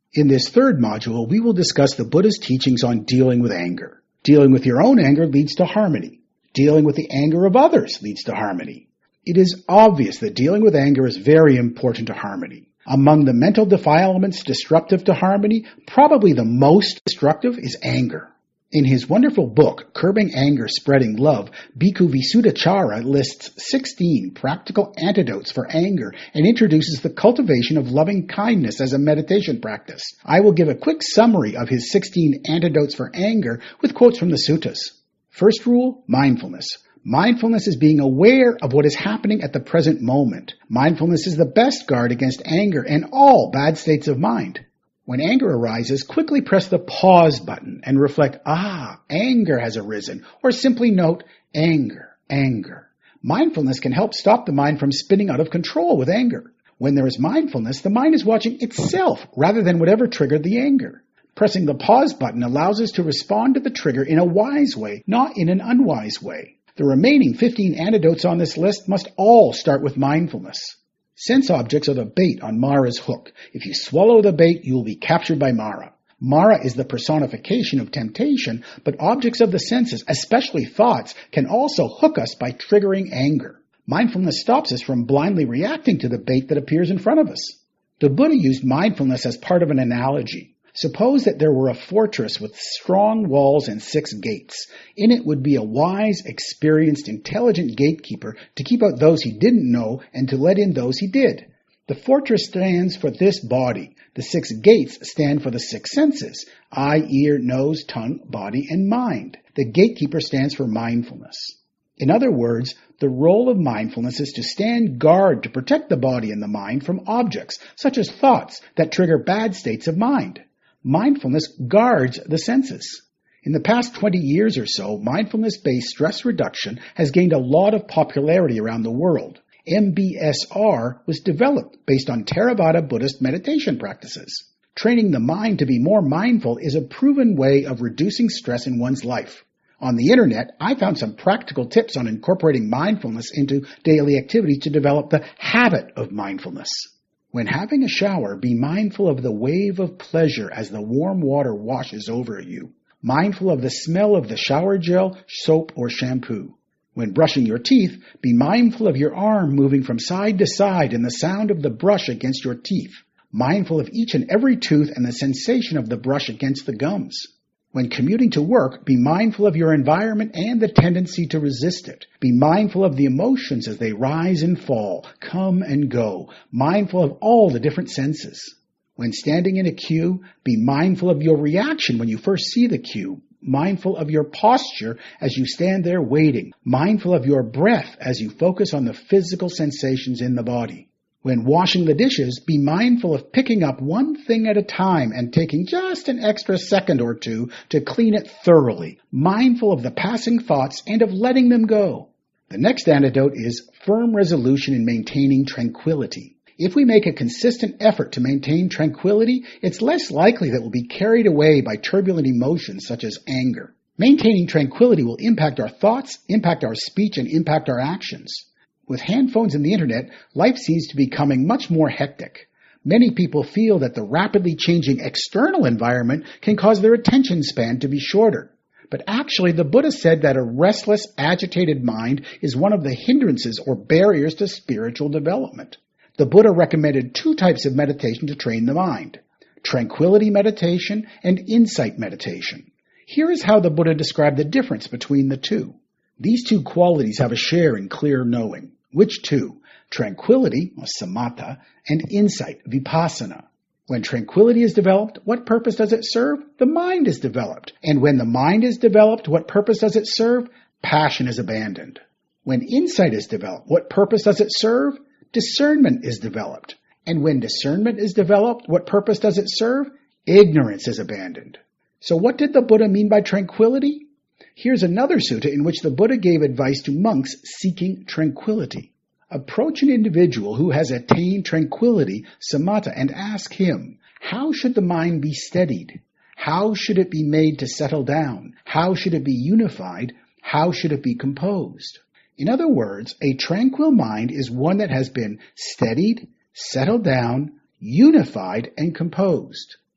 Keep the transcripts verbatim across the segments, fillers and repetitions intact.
In this third module, we will discuss the Buddha's teachings on dealing with anger. Dealing with your own anger leads to harmony. Dealing with the anger of others leads to harmony. It is obvious that dealing with anger is very important to harmony. Among the mental defilements disruptive to harmony, probably the most destructive is anger. In his wonderful book, Curbing Anger, Spreading Love, Bhikkhu Visuddhacharya lists sixteen practical antidotes for anger and introduces the cultivation of loving kindness as a meditation practice. I will give a quick summary of his sixteen antidotes for anger with quotes from the suttas. First rule, mindfulness. Mindfulness is being aware of what is happening at the present moment. Mindfulness is the best guard against anger and all bad states of mind. When anger arises, quickly press the pause button and reflect, ah, anger has arisen, or simply note, anger, anger. Mindfulness can help stop the mind from spinning out of control with anger. When there is mindfulness, the mind is watching itself rather than whatever triggered the anger. Pressing the pause button allows us to respond to the trigger in a wise way, not in an unwise way. The remaining fifteen antidotes on this list must all start with mindfulness. Sense objects are the bait on Mara's hook. If you swallow the bait, you will be captured by Mara. Mara is the personification of temptation, but objects of the senses, especially thoughts, can also hook us by triggering anger. Mindfulness stops us from blindly reacting to the bait that appears in front of us. The Buddha used mindfulness as part of an analogy. Suppose that there were a fortress with strong walls and six gates. In it would be a wise, experienced, intelligent gatekeeper to keep out those he didn't know and to let in those he did. The fortress stands for this body. The six gates stand for the six senses: eye, ear, nose, tongue, body, and mind. The gatekeeper stands for mindfulness. In other words, the role of mindfulness is to stand guard to protect the body and the mind from objects, such as thoughts, that trigger bad states of mind. Mindfulness guards the senses. In the past twenty years or so, mindfulness-based stress reduction has gained a lot of popularity around the world. M B S R was developed based on Theravada Buddhist meditation practices. Training the mind to be more mindful is a proven way of reducing stress in one's life. On the internet, I found some practical tips on incorporating mindfulness into daily activities to develop the habit of mindfulness. When having a shower, be mindful of the wave of pleasure as the warm water washes over you. Mindful of the smell of the shower gel, soap, or shampoo. When brushing your teeth, be mindful of your arm moving from side to side and the sound of the brush against your teeth. Mindful of each and every tooth and the sensation of the brush against the gums. When commuting to work, be mindful of your environment and the tendency to resist it. Be mindful of the emotions as they rise and fall, come and go. Mindful of all the different senses. When standing in a queue, be mindful of your reaction when you first see the queue. Mindful of your posture as you stand there waiting. Mindful of your breath as you focus on the physical sensations in the body. When washing the dishes, be mindful of picking up one thing at a time and taking just an extra second or two to clean it thoroughly. Mindful of the passing thoughts and of letting them go. The next antidote is firm resolution in maintaining tranquility. If we make a consistent effort to maintain tranquility, it's less likely that we'll be carried away by turbulent emotions such as anger. Maintaining tranquility will impact our thoughts, impact our speech, and impact our actions. With handphones and the internet, life seems to be becoming much more hectic. Many people feel that the rapidly changing external environment can cause their attention span to be shorter. But actually, the Buddha said that a restless, agitated mind is one of the hindrances or barriers to spiritual development. The Buddha recommended two types of meditation to train the mind: tranquility meditation and insight meditation. Here is how the Buddha described the difference between the two. These two qualities have a share in clear knowing. Which two? Tranquility, or samatha, and insight, vipassana. When tranquility is developed, what purpose does it serve? The mind is developed. And when the mind is developed, what purpose does it serve? Passion is abandoned. When insight is developed, what purpose does it serve? Discernment is developed. And when discernment is developed, what purpose does it serve? Ignorance is abandoned. So what did the Buddha mean by tranquility? Here's another sutta in which the Buddha gave advice to monks seeking tranquility. Approach an individual who has attained tranquility, samatha, and ask him, how should the mind be steadied? How should it be made to settle down? How should it be unified? How should it be composed? In other words, a tranquil mind is one that has been steadied, settled down, unified, and composed.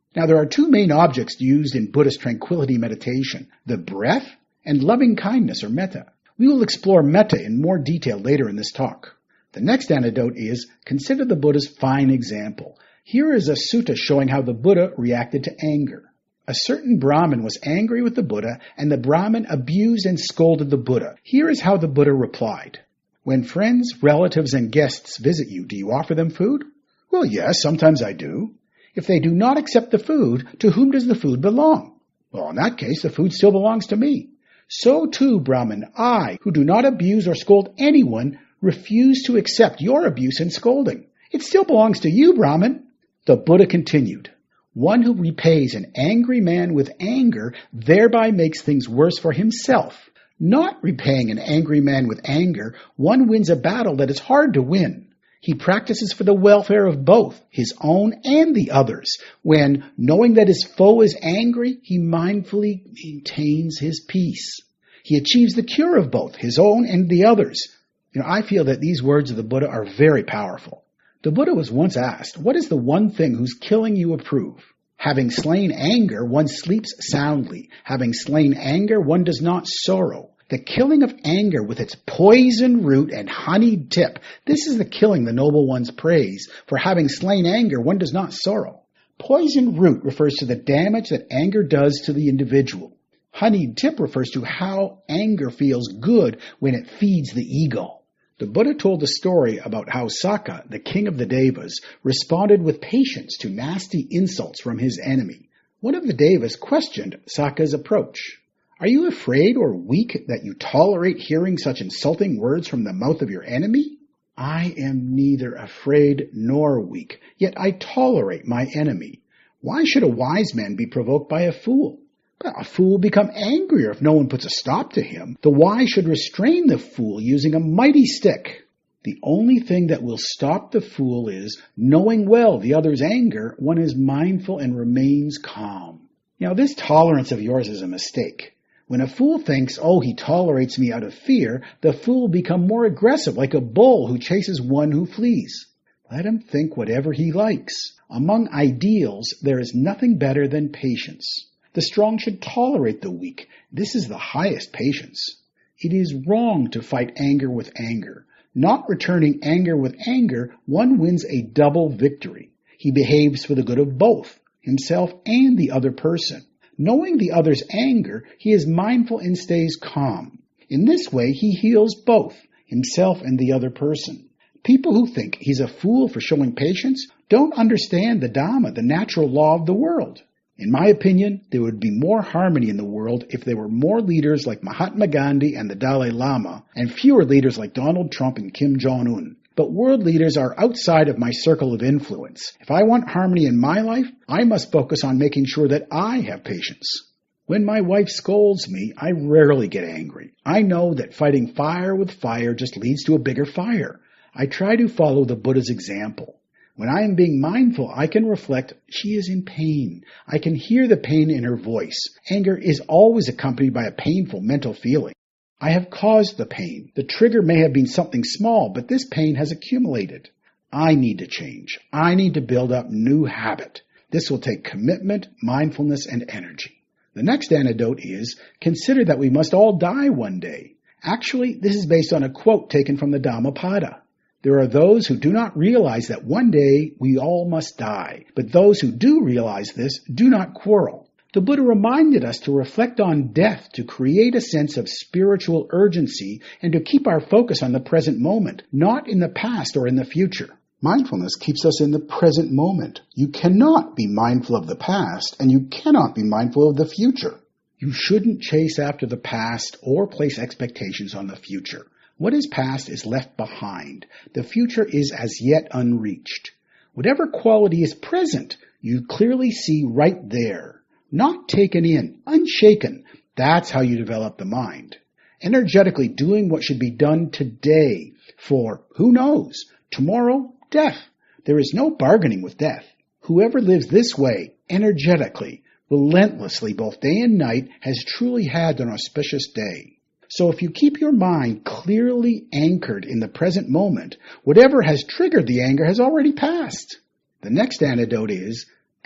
Now, there are two main objects used in Buddhist tranquility meditation, the breath and loving kindness or metta. We will explore metta in more detail later in this talk. The next anecdote is, consider the Buddha's fine example. Here is a sutta showing how the Buddha reacted to anger. A certain Brahmin was angry with the Buddha, and the Brahmin abused and scolded the Buddha. Here is how the Buddha replied. When friends, relatives, and guests visit you, do you offer them food? Well, yes, sometimes I do. If they do not accept the food, to whom does the food belong? Well, in that case, the food still belongs to me. So too, Brahmin, I, who do not abuse or scold anyone, refuse to accept your abuse and scolding. It still belongs to you, Brahmin. The Buddha continued, one who repays an angry man with anger thereby makes things worse for himself. Not repaying an angry man with anger, one wins a battle that is hard to win. He practices for the welfare of both, his own and the others, when, knowing that his foe is angry, he mindfully maintains his peace. He achieves the cure of both, his own and the others. You know, I feel that these words of the Buddha are very powerful. The Buddha was once asked, what is the one thing whose killing you approve? Having slain anger, one sleeps soundly. Having slain anger, one does not sorrow. The killing of anger with its poison root and honeyed tip, this is the killing the noble ones praise. For having slain anger, one does not sorrow. Poison root refers to the damage that anger does to the individual. Honeyed tip refers to how anger feels good when it feeds the ego. The Buddha told a story about how Sakka, the king of the Devas, responded with patience to nasty insults from his enemy. One of the Devas questioned Sakka's approach. Are you afraid or weak that you tolerate hearing such insulting words from the mouth of your enemy? I am neither afraid nor weak, yet I tolerate my enemy. Why should a wise man be provoked by a fool? A fool will become angrier if no one puts a stop to him. The wise should restrain the fool using a mighty stick. The only thing that will stop the fool is, knowing well the other's anger, one is mindful and remains calm. Now, this tolerance of yours is a mistake. When a fool thinks, oh, he tolerates me out of fear, the fool will become more aggressive, like a bull who chases one who flees. Let him think whatever he likes. Among ideals, there is nothing better than patience. The strong should tolerate the weak. This is the highest patience. It is wrong to fight anger with anger. Not returning anger with anger, one wins a double victory. He behaves for the good of both, himself and the other person. Knowing the other's anger, he is mindful and stays calm. In this way, he heals both, himself and the other person. People who think he's a fool for showing patience don't understand the Dhamma, the natural law of the world. In my opinion, there would be more harmony in the world if there were more leaders like Mahatma Gandhi and the Dalai Lama, and fewer leaders like Donald Trump and Kim Jong-un. But world leaders are outside of my circle of influence. If I want harmony in my life, I must focus on making sure that I have patience. When my wife scolds me, I rarely get angry. I know that fighting fire with fire just leads to a bigger fire. I try to follow the Buddha's example. When I am being mindful, I can reflect, she is in pain. I can hear the pain in her voice. Anger is always accompanied by a painful mental feeling. I have caused the pain. The trigger may have been something small, but this pain has accumulated. I need to change. I need to build up new habit. This will take commitment, mindfulness, and energy. The next anecdote is, consider that we must all die one day. Actually, this is based on a quote taken from the Dhammapada. There are those who do not realize that one day we all must die, but those who do realize this do not quarrel. The Buddha reminded us to reflect on death to create a sense of spiritual urgency and to keep our focus on the present moment, not in the past or in the future. Mindfulness keeps us in the present moment. You cannot be mindful of the past, and you cannot be mindful of the future. You shouldn't chase after the past or place expectations on the future. What is past is left behind. The future is as yet unreached. Whatever quality is present, you clearly see right there. Not taken in, unshaken. That's how you develop the mind. Energetically doing what should be done today. For, who knows, tomorrow, death. There is no bargaining with death. Whoever lives this way, energetically, relentlessly, both day and night, has truly had an auspicious day. So if you keep your mind clearly anchored in the present moment, whatever has triggered the anger has already passed. The next anecdote is,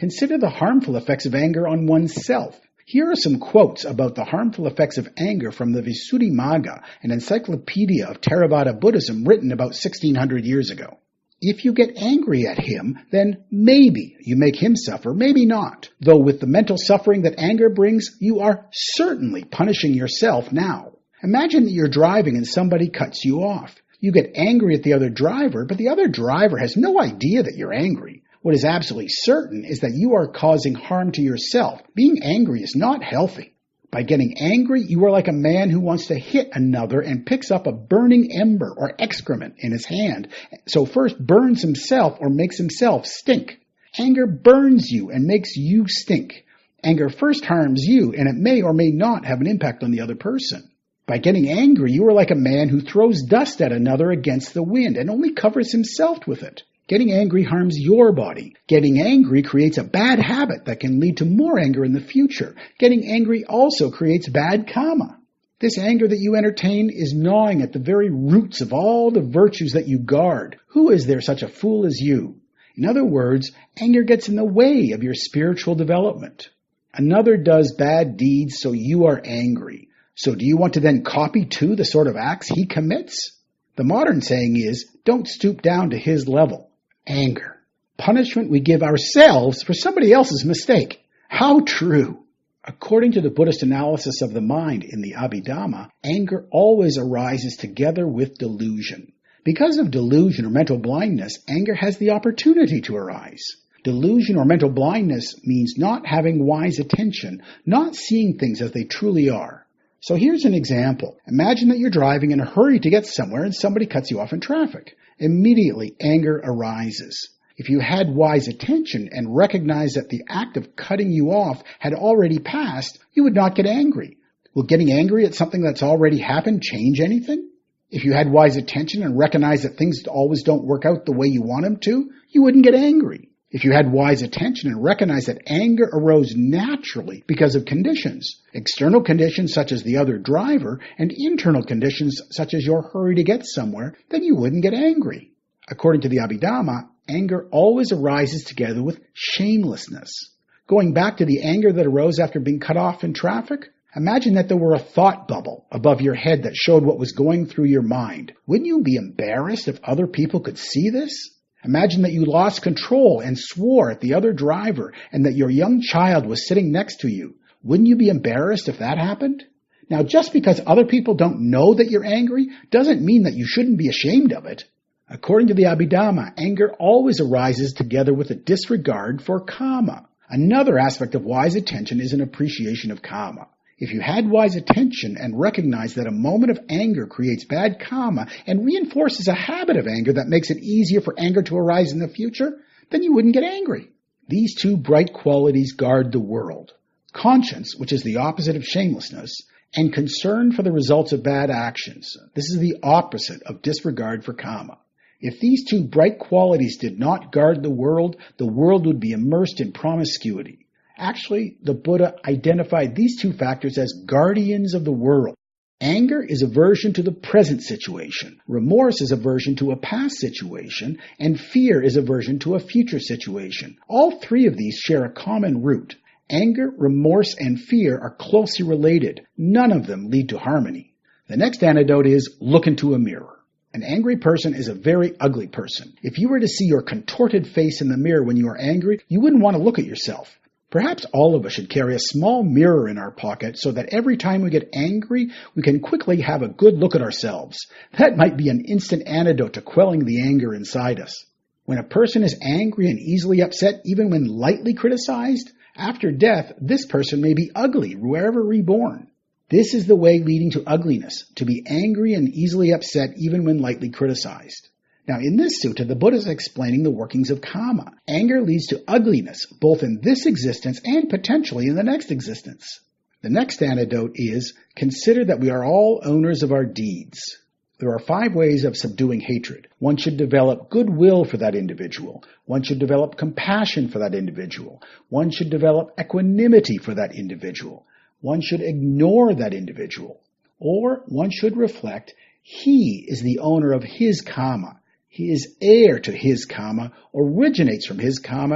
Consider the harmful effects of anger on oneself. Here are some quotes about the harmful effects of anger from the Visuddhimagga, an encyclopedia of Theravada Buddhism written about sixteen hundred years ago. If you get angry at him, then maybe you make him suffer, maybe not. Though with the mental suffering that anger brings, you are certainly punishing yourself now. Imagine that you're driving and somebody cuts you off. You get angry at the other driver, but the other driver has no idea that you're angry. What is absolutely certain is that you are causing harm to yourself. Being angry is not healthy. By getting angry, you are like a man who wants to hit another and picks up a burning ember or excrement in his hand. So first burns himself or makes himself stink. Anger burns you and makes you stink. Anger first harms you, and it may or may not have an impact on the other person. By getting angry, you are like a man who throws dust at another against the wind and only covers himself with it. Getting angry harms your body. Getting angry creates a bad habit that can lead to more anger in the future. Getting angry also creates bad karma. This anger that you entertain is gnawing at the very roots of all the virtues that you guard. Who is there such a fool as you? In other words, anger gets in the way of your spiritual development. Another does bad deeds, so you are angry. So do you want to then copy too the sort of acts he commits? The modern saying is, don't stoop down to his level. Anger. Punishment we give ourselves for somebody else's mistake. How true. According to the Buddhist analysis of the mind in the Abhidhamma, anger always arises together with delusion. Because of delusion or mental blindness, anger has the opportunity to arise. Delusion or mental blindness means not having wise attention, not seeing things as they truly are. So here's an example. Imagine that you're driving in a hurry to get somewhere and somebody cuts you off in traffic. Immediately, anger arises. If you had wise attention and recognized that the act of cutting you off had already passed, you would not get angry. Will getting angry at something that's already happened change anything? If you had wise attention and recognized that things always don't work out the way you want them to, you wouldn't get angry. If you had wise attention and recognized that anger arose naturally because of conditions, external conditions such as the other driver, and internal conditions such as your hurry to get somewhere, then you wouldn't get angry. According to the Abhidhamma, anger always arises together with shamelessness. Going back to the anger that arose after being cut off in traffic, imagine that there were a thought bubble above your head that showed what was going through your mind. Wouldn't you be embarrassed if other people could see this? Imagine that you lost control and swore at the other driver and that your young child was sitting next to you. Wouldn't you be embarrassed if that happened? Now, just because other people don't know that you're angry doesn't mean that you shouldn't be ashamed of it. According to the Abhidhamma, anger always arises together with a disregard for karma. Another aspect of wise attention is an appreciation of karma. If you had wise attention and recognized that a moment of anger creates bad karma and reinforces a habit of anger that makes it easier for anger to arise in the future, then you wouldn't get angry. These two bright qualities guard the world. Conscience, which is the opposite of shamelessness, and concern for the results of bad actions. This is the opposite of disregard for karma. If these two bright qualities did not guard the world, the world would be immersed in promiscuity. Actually, the Buddha identified these two factors as guardians of the world. Anger is aversion to the present situation. Remorse is aversion to a past situation. And fear is aversion to a future situation. All three of these share a common root. Anger, remorse, and fear are closely related. None of them lead to harmony. The next antidote is look into a mirror. An angry person is a very ugly person. If you were to see your contorted face in the mirror when you are angry, you wouldn't want to look at yourself. Perhaps all of us should carry a small mirror in our pocket so that every time we get angry, we can quickly have a good look at ourselves. That might be an instant antidote to quelling the anger inside us. When a person is angry and easily upset, even when lightly criticized, after death, this person may be ugly, wherever reborn. This is the way leading to ugliness, to be angry and easily upset even when lightly criticized. Now, in this sutta, the Buddha is explaining the workings of karma. Anger leads to ugliness, both in this existence and potentially in the next existence. The next antidote is, consider that we are all owners of our deeds. There are five ways of subduing hatred. One should develop goodwill for that individual. One should develop compassion for that individual. One should develop equanimity for that individual. One should ignore that individual. Or one should reflect, he is the owner of his karma. He is heir to his karma, originates from his karma,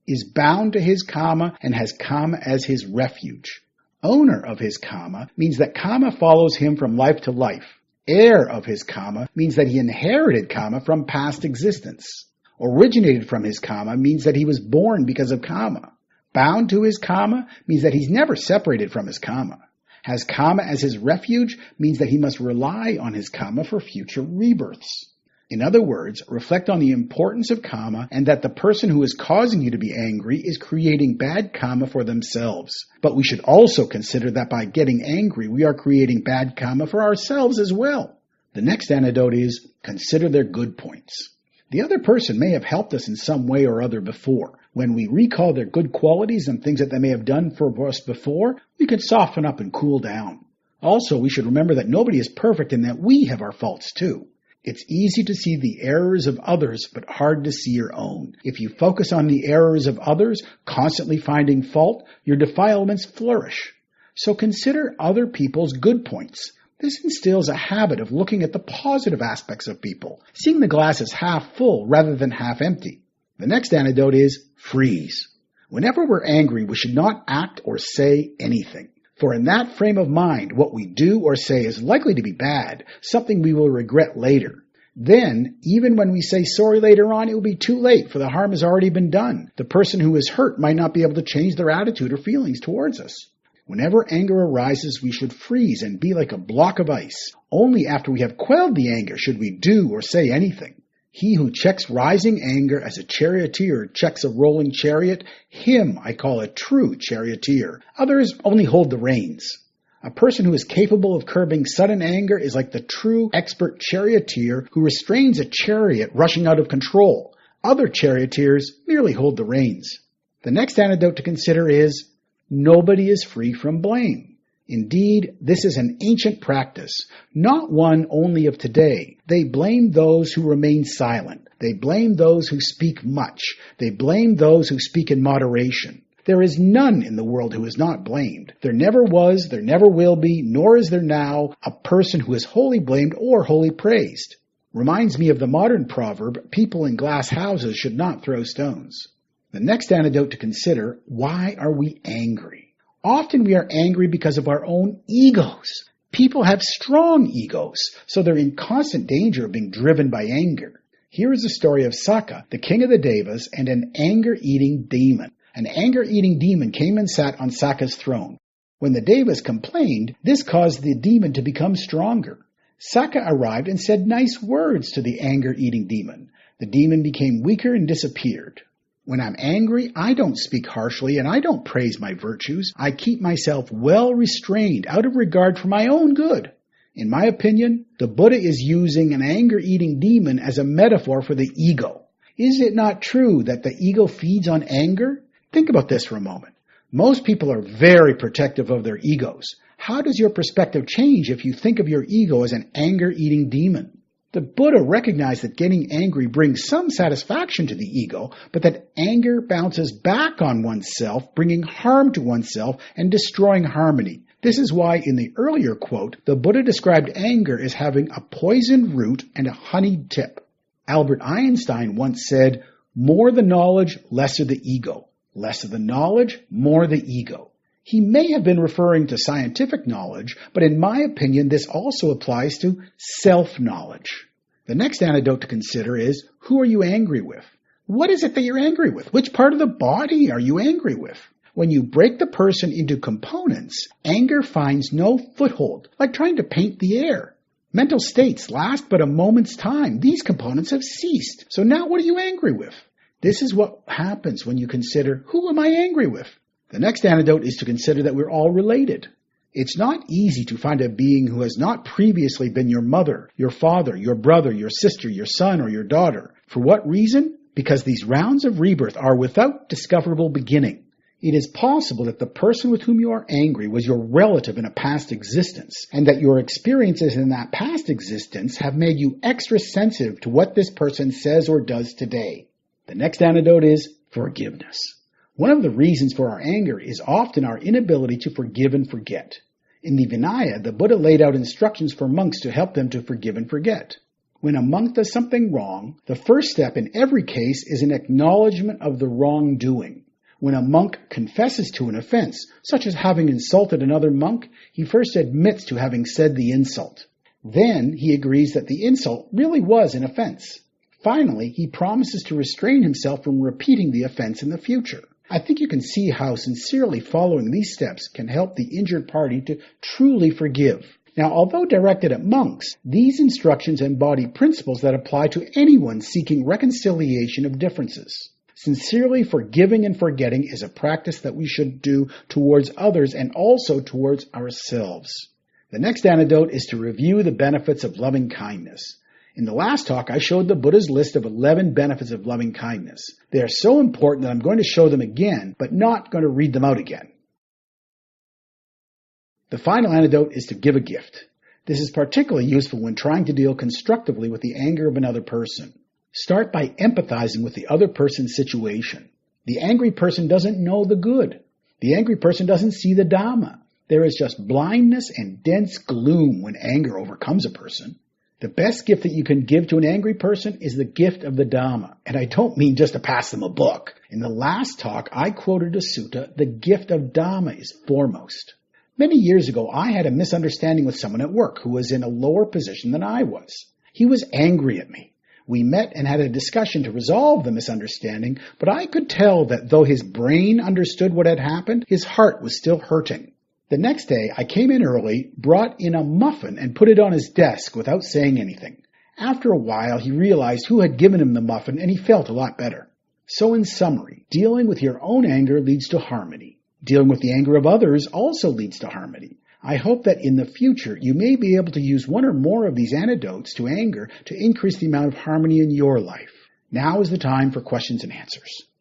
is bound to his karma and has karma as his refuge. Owner of his karma means that karma follows him from life to life. Heir of his karma means that he inherited karma from past existence. Originated from his karma means that he was born because of karma. Bound to his karma means that he's never separated from his karma. Has karma as his refuge means that he must rely on his karma for future rebirths. In other words, reflect on the importance of karma and that the person who is causing you to be angry is creating bad karma for themselves. But we should also consider that by getting angry, we are creating bad karma for ourselves as well. The next antidote is, consider their good points. The other person may have helped us in some way or other before. When we recall their good qualities and things that they may have done for us before, we can soften up and cool down. Also, we should remember that nobody is perfect and that we have our faults too. It's easy to see the errors of others, but hard to see your own. If you focus on the errors of others, constantly finding fault, your defilements flourish. So consider other people's good points. This instills a habit of looking at the positive aspects of people, seeing the glass as half full rather than half empty. The next antidote is freeze. Whenever we're angry, we should not act or say anything. For in that frame of mind, what we do or say is likely to be bad, something we will regret later. Then, even when we say sorry later on, it will be too late, for the harm has already been done. The person who is hurt might not be able to change their attitude or feelings towards us. Whenever anger arises, we should freeze and be like a block of ice. Only after we have quelled the anger should we do or say anything. He who checks rising anger as a charioteer checks a rolling chariot, him I call a true charioteer. Others only hold the reins. A person who is capable of curbing sudden anger is like the true expert charioteer who restrains a chariot rushing out of control. Other charioteers merely hold the reins. The next antidote to consider is, nobody is free from blame. Indeed, this is an ancient practice, not one only of today. They blame those who remain silent. They blame those who speak much. They blame those who speak in moderation. There is none in the world who is not blamed. There never was, there never will be, nor is there now a person who is wholly blamed or wholly praised. Reminds me of the modern proverb, people in glass houses should not throw stones. The next antidote to consider, why are we angry? Often we are angry because of our own egos. People have strong egos, so they're in constant danger of being driven by anger. Here is the story of Saka, the king of the Devas, and an anger-eating demon. An anger-eating demon came and sat on Saka's throne. When the Devas complained, this caused the demon to become stronger. Saka arrived and said nice words to the anger-eating demon. The demon became weaker and disappeared. When I'm angry, I don't speak harshly and I don't praise my virtues. I keep myself well restrained out of regard for my own good. In my opinion, the Buddha is using an anger-eating demon as a metaphor for the ego. Is it not true that the ego feeds on anger? Think about this for a moment. Most people are very protective of their egos. How does your perspective change if you think of your ego as an anger-eating demon? The Buddha recognized that getting angry brings some satisfaction to the ego, but that anger bounces back on oneself, bringing harm to oneself and destroying harmony. This is why in the earlier quote, the Buddha described anger as having a poisoned root and a honeyed tip. Albert Einstein once said, more the knowledge, lesser the ego. Less of the knowledge, more the ego. He may have been referring to scientific knowledge, but in my opinion, this also applies to self-knowledge. The next antidote to consider is, who are you angry with? What is it that you're angry with? Which part of the body are you angry with? When you break the person into components, anger finds no foothold, like trying to paint the air. Mental states last but a moment's time. These components have ceased. So now what are you angry with? This is what happens when you consider, who am I angry with? The next antidote is to consider that we're all related. It's not easy to find a being who has not previously been your mother, your father, your brother, your sister, your son, or your daughter. For what reason? Because these rounds of rebirth are without discoverable beginning. It is possible that the person with whom you are angry was your relative in a past existence, and that your experiences in that past existence have made you extra sensitive to what this person says or does today. The next antidote is forgiveness. One of the reasons for our anger is often our inability to forgive and forget. In the Vinaya, the Buddha laid out instructions for monks to help them to forgive and forget. When a monk does something wrong, the first step in every case is an acknowledgement of the wrongdoing. When a monk confesses to an offense, such as having insulted another monk, he first admits to having said the insult. Then he agrees that the insult really was an offense. Finally, he promises to restrain himself from repeating the offense in the future. I think you can see how sincerely following these steps can help the injured party to truly forgive. Now, although directed at monks, these instructions embody principles that apply to anyone seeking reconciliation of differences. Sincerely forgiving and forgetting is a practice that we should do towards others and also towards ourselves. The next antidote is to review the benefits of loving kindness. In the last talk, I showed the Buddha's list of eleven benefits of loving kindness. They are so important that I'm going to show them again, but not going to read them out again. The final antidote is to give a gift. This is particularly useful when trying to deal constructively with the anger of another person. Start by empathizing with the other person's situation. The angry person doesn't know the good. The angry person doesn't see the Dhamma. There is just blindness and dense gloom when anger overcomes a person. The best gift that you can give to an angry person is the gift of the Dhamma. And I don't mean just to pass them a book. In the last talk, I quoted a sutta, the gift of Dhamma is foremost. Many years ago, I had a misunderstanding with someone at work who was in a lower position than I was. He was angry at me. We met and had a discussion to resolve the misunderstanding, but I could tell that though his brain understood what had happened, his heart was still hurting. The next day, I came in early, brought in a muffin, and put it on his desk without saying anything. After a while, he realized who had given him the muffin, and he felt a lot better. So in summary, dealing with your own anger leads to harmony. Dealing with the anger of others also leads to harmony. I hope that in the future you may be able to use one or more of these antidotes to anger to increase the amount of harmony in your life. Now is the time for questions and answers.